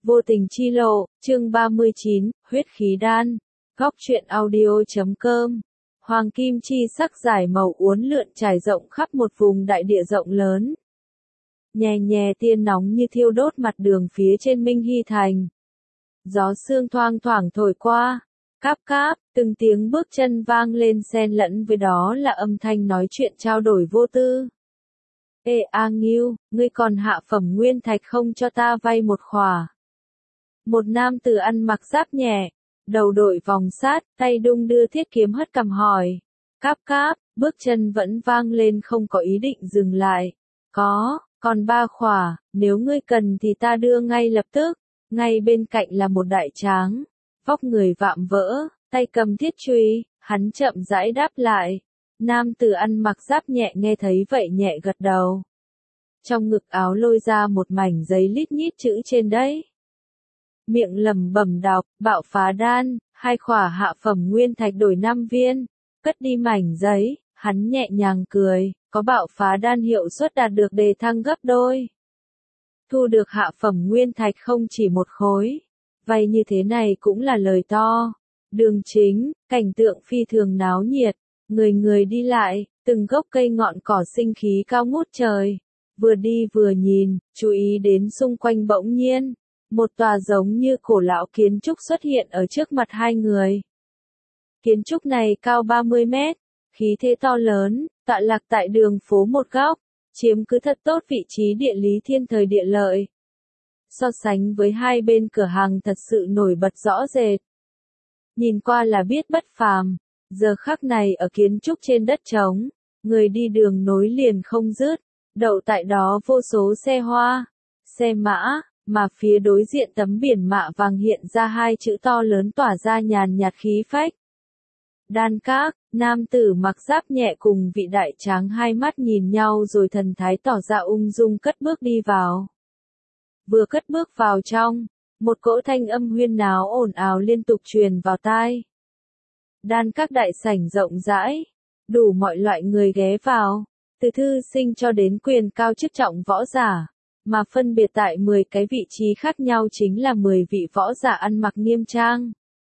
Vô tình chi lộ, chương 39, huyết khí đan. Góc truyện audio.com. Hoàng kim chi sắc giải màu uốn lượn trải rộng khắp một vùng đại địa rộng lớn. Nhè nhè tiên nóng như thiêu đốt mặt đường phía trên Minh Hy Thành. Gió sương thoang thoảng thổi qua. Cáp cáp, từng tiếng bước chân vang lên xen lẫn với đó là âm thanh nói chuyện trao đổi vô tư. Ê A Ngưu, ngươi còn hạ phẩm nguyên thạch không cho ta vay một khỏa. Một nam tử ăn mặc giáp nhẹ, đầu đội vòng sát, tay đung đưa thiết kiếm hất cằm hỏi. Cáp cáp, bước chân vẫn vang lên không có ý định dừng lại. Còn 3 khỏa, nếu ngươi cần thì ta đưa ngay lập tức. Ngay bên cạnh là một đại tráng, vóc người vạm vỡ, tay cầm thiết chùy, hắn chậm rãi đáp lại. Nam tử ăn mặc giáp nhẹ nghe thấy vậy nhẹ gật đầu. Trong ngực áo lôi ra một mảnh giấy lít nhít chữ trên đấy. Miệng lẩm bẩm đọc, bạo phá đan, 2 khỏa hạ phẩm nguyên thạch đổi 5 viên, cất đi mảnh giấy, hắn nhẹ nhàng cười, có bạo phá đan hiệu suất đạt được đề thăng gấp đôi. Thu được hạ phẩm nguyên thạch không chỉ một khối, vay như thế này cũng là lời to. Đường chính, cảnh tượng phi thường náo nhiệt, người người đi lại, từng gốc cây ngọn cỏ sinh khí cao ngút trời. Vừa đi vừa nhìn, chú ý đến xung quanh bỗng nhiên. Một tòa giống như cổ lão kiến trúc xuất hiện ở trước mặt hai người. Kiến trúc này cao 30 mét, khí thế to lớn, tọa lạc tại đường phố một góc, chiếm cứ thật tốt vị trí địa lý thiên thời địa lợi. So sánh với hai bên cửa hàng thật sự nổi bật rõ rệt. Nhìn qua là biết bất phàm, giờ khắc này ở kiến trúc trên đất trống, người đi đường nối liền không dứt, đậu tại đó vô số xe hoa, xe mã. Mà phía đối diện tấm biển mạ vàng hiện ra 2 chữ to lớn tỏa ra nhàn nhạt khí phách. Đan Các, nam tử mặc giáp nhẹ cùng vị đại tráng hai mắt nhìn nhau rồi thần thái tỏ ra ung dung cất bước đi vào. Vừa cất bước vào trong, một cỗ thanh âm huyên náo ồn ào liên tục truyền vào tai. Đan Các đại sảnh rộng rãi, đủ mọi loại người ghé vào, từ thư sinh cho đến quyền cao chức trọng võ giả. Mà phân biệt tại 10 cái vị trí khác nhau chính là 10 vị võ giả ăn mặc nghiêm trang.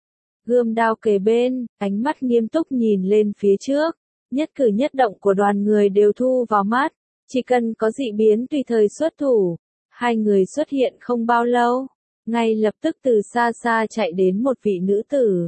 Gươm đao kề bên, ánh mắt nghiêm túc nhìn lên phía trước, nhất cử nhất động của đoàn người đều thu vào mắt, chỉ cần có dị biến tùy thời xuất thủ. Hai người xuất hiện không bao lâu, ngay lập tức từ xa xa chạy đến một vị nữ tử.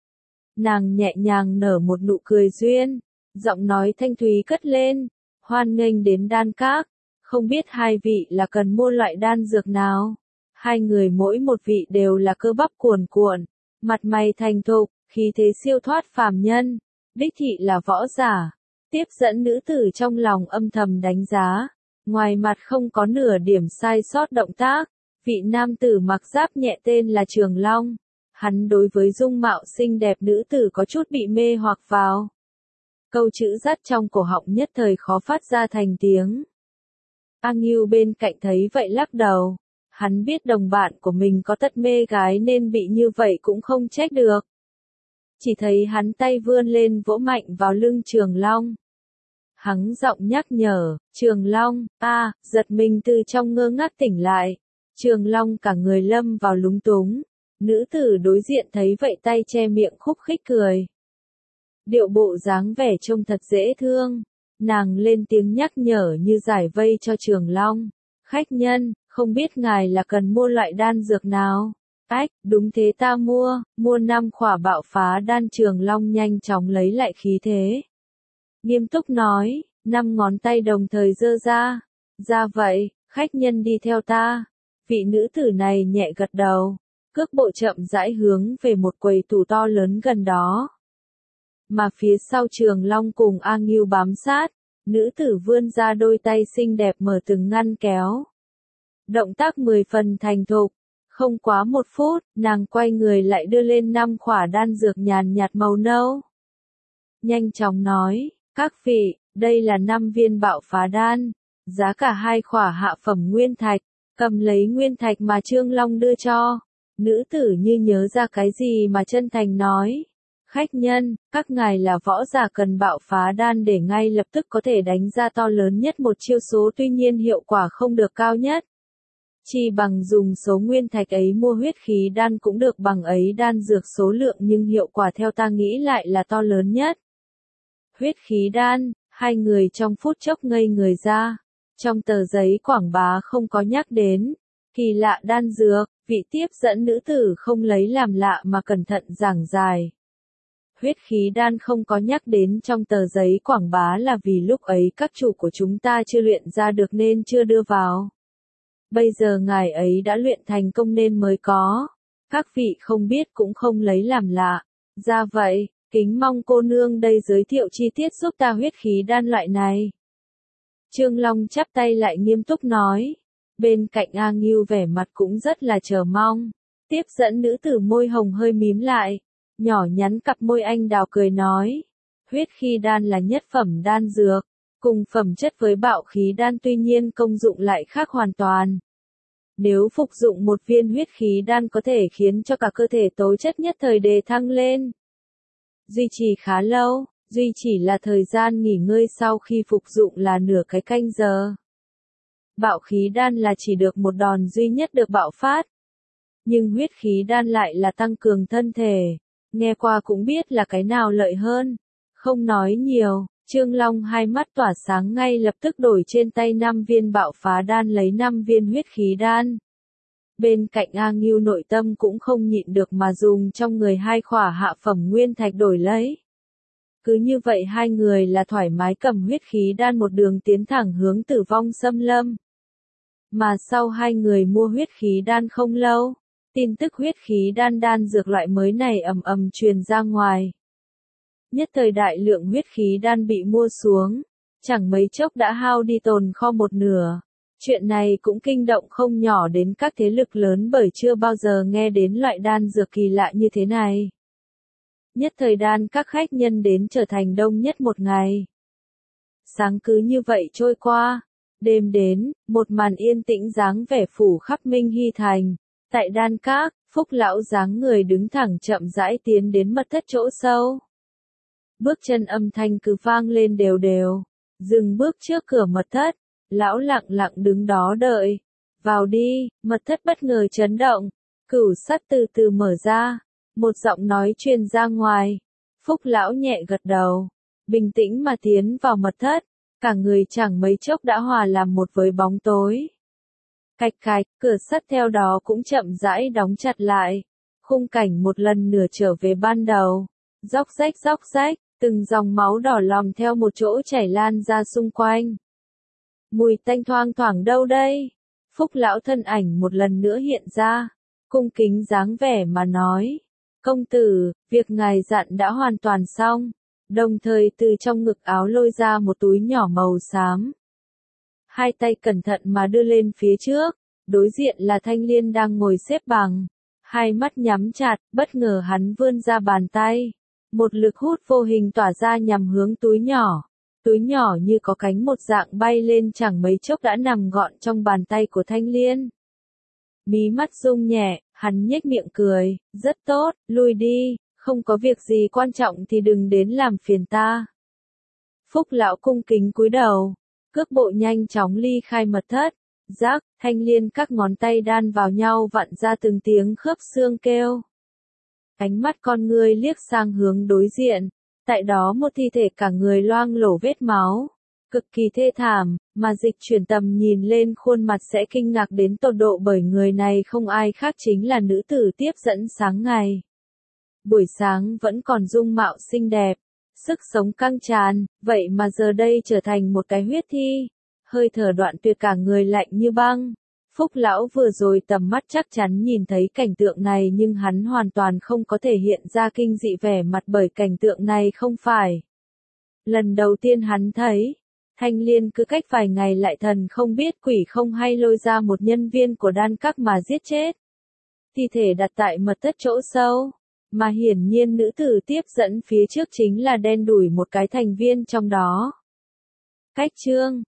Nàng nhẹ nhàng nở một nụ cười duyên, giọng nói thanh thúy cất lên, hoan nghênh đến Đan Các. Không biết hai vị là cần mua loại đan dược nào? Hai người mỗi một vị đều là cơ bắp cuồn cuộn, mặt mày thành thục, khí thế siêu thoát phàm nhân, đích thị là võ giả. Tiếp dẫn nữ tử trong lòng âm thầm đánh giá, ngoài mặt không có nửa điểm sai sót động tác. Vị nam tử mặc giáp nhẹ tên là Trường Long, hắn đối với dung mạo xinh đẹp nữ tử có chút bị mê hoặc vào. Câu chữ dắt trong cổ họng nhất thời khó phát ra thành tiếng. A Ngưu bên cạnh thấy vậy lắc đầu, hắn biết đồng bạn của mình có tật mê gái nên bị như vậy cũng không trách được. Chỉ thấy hắn tay vươn lên vỗ mạnh vào lưng Trường Long. Hắn giọng nhắc nhở, Trường Long, giật mình từ trong ngơ ngác tỉnh lại. Trường Long cả người lâm vào lúng túng, nữ tử đối diện thấy vậy tay che miệng khúc khích cười. Điệu bộ dáng vẻ trông thật dễ thương. Nàng lên tiếng nhắc nhở như giải vây cho Trường Long. Khách nhân, không biết ngài là cần mua loại đan dược nào? Đúng thế ta mua 5 khỏa bạo phá đan. Trường Long nhanh chóng lấy lại khí thế. Nghiêm túc nói, 5 ngón tay đồng thời giơ ra. Ra vậy, khách nhân đi theo ta. Vị nữ tử này nhẹ gật đầu, cước bộ chậm rãi hướng về một quầy tủ to lớn gần đó. Mà phía sau Trường Long cùng A Ngưu bám sát, nữ tử vươn ra đôi tay xinh đẹp mở từng ngăn kéo. Động tác 10 phần thành thục, không quá 1 phút, nàng quay người lại đưa lên 5 khỏa đan dược nhàn nhạt màu nâu. Nhanh chóng nói, các vị, đây là 5 viên bạo phá đan, giá cả 2 khỏa hạ phẩm nguyên thạch, cầm lấy nguyên thạch mà Trương Long đưa cho. Nữ tử như nhớ ra cái gì mà chân thành nói. Khách nhân, các ngài là võ giả cần bạo phá đan để ngay lập tức có thể đánh ra to lớn nhất một chiêu số tuy nhiên hiệu quả không được cao nhất. Chi bằng dùng số nguyên thạch ấy mua huyết khí đan cũng được, bằng ấy đan dược số lượng nhưng hiệu quả theo ta nghĩ lại là to lớn nhất. Huyết khí đan, hai người trong phút chốc ngây người ra. Trong tờ giấy quảng bá không có nhắc đến. Kỳ lạ đan dược, vị tiếp dẫn nữ tử không lấy làm lạ mà cẩn thận giảng giải. Huyết khí đan không có nhắc đến trong tờ giấy quảng bá là vì lúc ấy các chủ của chúng ta chưa luyện ra được nên chưa đưa vào. Bây giờ ngài ấy đã luyện thành công nên mới có. Các vị không biết cũng không lấy làm lạ. Ra vậy, kính mong cô nương đây giới thiệu chi tiết giúp ta huyết khí đan loại này. Trương Long chắp tay lại nghiêm túc nói. Bên cạnh A Ngưu vẻ mặt cũng rất là chờ mong. Tiếp dẫn nữ tử môi hồng hơi mím lại. Nhỏ nhắn cặp môi anh đào cười nói. Huyết khí đan là nhất phẩm đan dược. Cùng phẩm chất với bạo khí đan, tuy nhiên công dụng lại khác hoàn toàn. Nếu phục dụng một viên huyết khí đan có thể khiến cho cả cơ thể tố chất nhất thời đề thăng lên. Duy trì khá lâu, duy chỉ là thời gian nghỉ ngơi sau khi phục dụng là nửa cái canh giờ. Bạo khí đan là chỉ được một đòn duy nhất được bạo phát. Nhưng huyết khí đan lại là tăng cường thân thể. Nghe qua cũng biết là cái nào lợi hơn. Không nói nhiều, Trương Long hai mắt tỏa sáng ngay lập tức đổi trên tay 5 viên bạo phá đan lấy 5 viên huyết khí đan. Bên cạnh A Ngưu nội tâm cũng không nhịn được mà dùng trong người 2 khỏa hạ phẩm nguyên thạch đổi lấy. Cứ như vậy hai người là thoải mái cầm huyết khí đan một đường tiến thẳng hướng Tử Vong Xâm Lâm. Mà sau hai người mua huyết khí đan không lâu, tin tức huyết khí đan dược loại mới này ầm ầm truyền ra ngoài. Nhất thời đại lượng huyết khí đan bị mua xuống, chẳng mấy chốc đã hao đi tồn kho một nửa. Chuyện này cũng kinh động không nhỏ đến các thế lực lớn bởi chưa bao giờ nghe đến loại đan dược kỳ lạ như thế này. Nhất thời đan các khách nhân đến trở thành đông nhất một ngày. Sáng cứ như vậy trôi qua, đêm đến, một màn yên tĩnh dáng vẻ phủ khắp Minh Hy Thành. Tại đan các, Phúc lão dáng người đứng thẳng chậm rãi tiến đến mật thất chỗ sâu. Bước chân âm thanh cứ vang lên đều đều, dừng bước trước cửa mật thất, lão lặng lặng đứng đó đợi. Vào đi, mật thất bất ngờ chấn động, cửu sắt từ từ mở ra, một giọng nói truyền ra ngoài. Phúc lão nhẹ gật đầu, bình tĩnh mà tiến vào mật thất, cả người chẳng mấy chốc đã hòa làm một với bóng tối. Cạch cạch, cửa sắt theo đó cũng chậm rãi đóng chặt lại. Khung cảnh một lần nữa trở về ban đầu. Róc rách, từng dòng máu đỏ lòm theo một chỗ chảy lan ra xung quanh. Mùi tanh thoang thoảng đâu đây? Phúc lão thân ảnh một lần nữa hiện ra, cung kính dáng vẻ mà nói. Công tử, việc ngài dặn đã hoàn toàn xong. Đồng thời từ trong ngực áo lôi ra một túi nhỏ màu xám. Hai tay cẩn thận mà đưa lên phía trước, đối diện là Thanh Liên đang ngồi xếp bằng. Hai mắt nhắm chặt, bất ngờ hắn vươn ra bàn tay. Một lực hút vô hình tỏa ra nhằm hướng túi nhỏ. Túi nhỏ như có cánh một dạng bay lên chẳng mấy chốc đã nằm gọn trong bàn tay của Thanh Liên. Mí mắt rung nhẹ, hắn nhếch miệng cười, rất tốt, lui đi, không có việc gì quan trọng thì đừng đến làm phiền ta. Phúc lão cung kính cúi đầu, cước bộ nhanh chóng ly khai mật thất, rắc, Thanh Liên các ngón tay đan vào nhau vặn ra từng tiếng khớp xương kêu. Ánh mắt con ngươi liếc sang hướng đối diện, tại đó một thi thể cả người loang lổ vết máu, cực kỳ thê thảm, mà dịch chuyển tầm nhìn lên khuôn mặt sẽ kinh ngạc đến tột độ bởi người này không ai khác chính là nữ tử tiếp dẫn sáng ngày. Buổi sáng vẫn còn dung mạo xinh đẹp, sức sống căng tràn, vậy mà giờ đây trở thành một cái huyết thi, hơi thở đoạn tuyệt cả người lạnh như băng. Phúc lão vừa rồi tầm mắt chắc chắn nhìn thấy cảnh tượng này nhưng hắn hoàn toàn không có thể hiện ra kinh dị vẻ mặt bởi cảnh tượng này không phải lần đầu tiên hắn thấy. Thanh Liên cứ cách vài ngày lại thần không biết quỷ không hay lôi ra một nhân viên của đan các mà giết chết. Thi thể đặt tại mật thất chỗ sâu, mà hiển nhiên nữ tử tiếp dẫn phía trước chính là đen đủi một cái thành viên trong đó. Cách chương